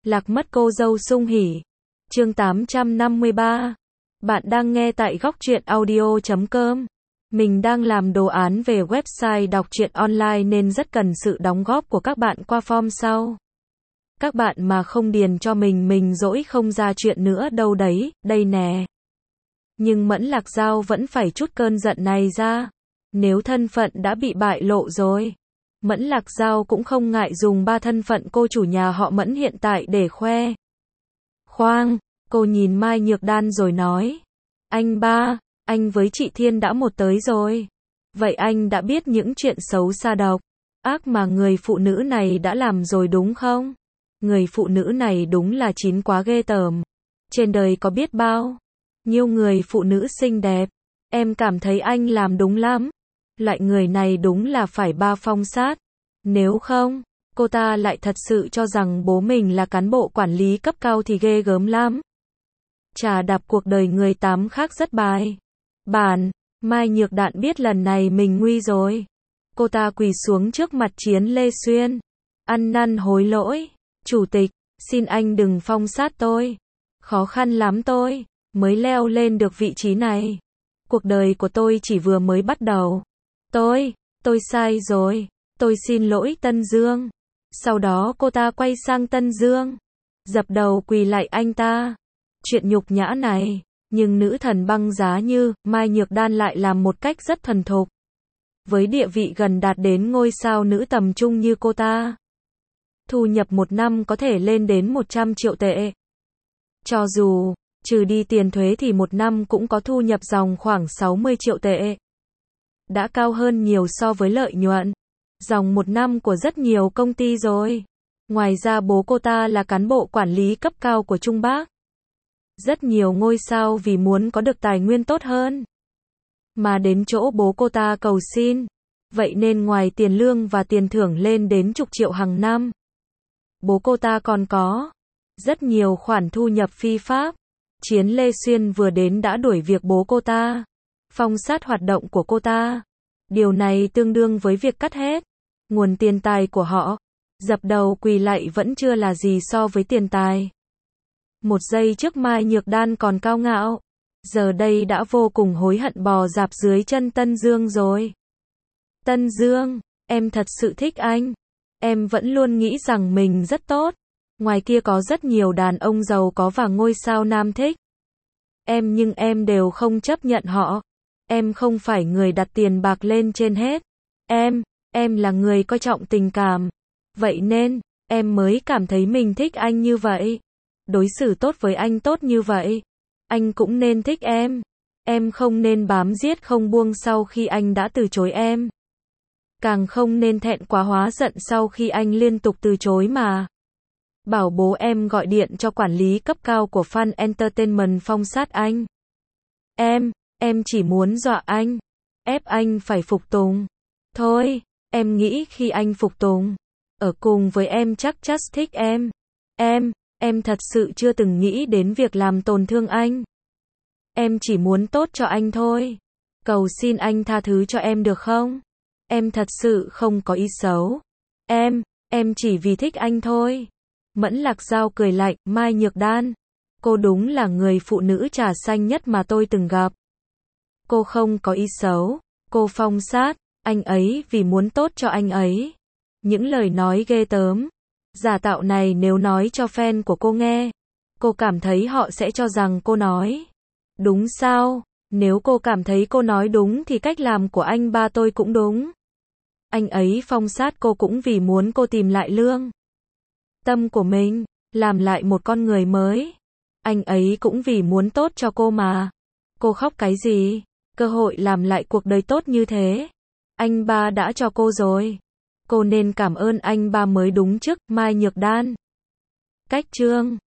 Lạc mất cô dâu sung hỉ. Chương 853. Bạn đang nghe tại góc truyện audio.com. Mình đang làm đồ án về website đọc truyện online nên rất cần sự đóng góp của các bạn qua form sau. Các bạn mà không điền cho mình dỗi không ra chuyện nữa đâu đấy, đây nè. Nhưng Mẫn Lạc Giao vẫn phải trút cơn giận này ra. Nếu thân phận đã bị bại lộ rồi, Mẫn Lạc Giao cũng không ngại dùng 3 thân phận cô chủ nhà họ Mẫn hiện tại để khoe. Khoang, cô nhìn Mai Nhược Đan rồi nói. Anh ba, anh với chị Thiên đã một tới rồi. Vậy anh đã biết những chuyện xấu xa độc ác mà người phụ nữ này đã làm rồi đúng không? Người phụ nữ này đúng là chín quá ghê tởm. Trên đời có biết bao nhiêu người phụ nữ xinh đẹp. Em cảm thấy anh làm đúng lắm. Loại người này đúng là phải ba phong sát. Nếu không, cô ta lại thật sự cho rằng bố mình là cán bộ quản lý cấp cao thì ghê gớm lắm. Trà đạp cuộc đời người tám khác rất bài bản. Mai Nhược Đạn biết lần này mình nguy rồi. Cô ta quỳ xuống trước mặt Chiến Lê Xuyên. Ăn năn hối lỗi. Chủ tịch, xin anh đừng phong sát tôi. Khó khăn lắm tôi mới leo lên được vị trí này. Cuộc đời của tôi chỉ vừa mới bắt đầu. Tôi sai rồi. Tôi xin lỗi Tân Dương. Sau đó cô ta quay sang Tân Dương, dập đầu quỳ lạy anh ta. Chuyện nhục nhã này, nhưng nữ thần băng giá như Mai Nhược Đan lại làm một cách rất thuần thục. Với địa vị gần đạt đến ngôi sao nữ tầm trung như cô ta, thu nhập một năm có thể lên đến 100 triệu tệ. Cho dù trừ đi tiền thuế thì một năm cũng có thu nhập dòng khoảng 60 triệu tệ. Đã cao hơn nhiều so với lợi nhuận dòng một năm của rất nhiều công ty rồi. Ngoài ra bố cô ta là cán bộ quản lý cấp cao của Trung Bắc. Rất nhiều ngôi sao vì muốn có được tài nguyên tốt hơn mà đến chỗ bố cô ta cầu xin. Vậy nên ngoài tiền lương và tiền thưởng lên đến chục triệu hàng năm, bố cô ta còn có rất nhiều khoản thu nhập phi pháp. Chiến Lê Xuyên vừa đến đã đuổi việc bố cô ta, phong sát hoạt động của cô ta. Điều này tương đương với việc cắt hết nguồn tiền tài của họ. Dập đầu quỳ lạy vẫn chưa là gì so với tiền tài. Một giây trước Mai Nhược Đan còn cao ngạo, giờ đây đã vô cùng hối hận bò rạp dưới chân Tân Dương rồi. Tân Dương, em thật sự thích anh. Em vẫn luôn nghĩ rằng mình rất tốt. Ngoài kia có rất nhiều đàn ông giàu có và ngôi sao nam thích nhưng em đều không chấp nhận họ. Em không phải người đặt tiền bạc lên trên hết. Em là người coi trọng tình cảm. Vậy nên, em mới cảm thấy mình thích anh như vậy. Đối xử tốt với anh tốt như vậy. Anh cũng nên thích em. Em không nên bám giết không buông sau khi anh đã từ chối em. Càng không nên thẹn quá hóa giận sau khi anh liên tục từ chối mà bảo bố em gọi điện cho quản lý cấp cao của Fan Entertainment phong sát anh. Em chỉ muốn dọa anh, ép anh phải phục tùng. Thôi, em nghĩ khi anh phục tùng, ở cùng với em chắc thích em. Em thật sự chưa từng nghĩ đến việc làm tổn thương anh. Em chỉ muốn tốt cho anh thôi. Cầu xin anh tha thứ cho em được không? Em thật sự không có ý xấu. Em chỉ vì thích anh thôi. Mẫn Lạc Giao cười lạnh, Mai Nhược Đan. Cô đúng là người phụ nữ trà xanh nhất mà tôi từng gặp. Cô không có ý xấu. Cô phong sát anh ấy vì muốn tốt cho anh ấy. Những lời nói ghê tởm, giả tạo này nếu nói cho fan của cô nghe, cô cảm thấy họ sẽ cho rằng cô nói đúng sao? Nếu cô cảm thấy cô nói đúng thì cách làm của anh ba tôi cũng đúng. Anh ấy phong sát cô cũng vì muốn cô tìm lại lương tâm của mình, làm lại một con người mới. Anh ấy cũng vì muốn tốt cho cô mà. Cô khóc cái gì? Cơ hội làm lại cuộc đời tốt như thế, anh ba đã cho cô rồi. Cô nên cảm ơn anh ba mới đúng chứ. Mai Nhược Đan. Cách chương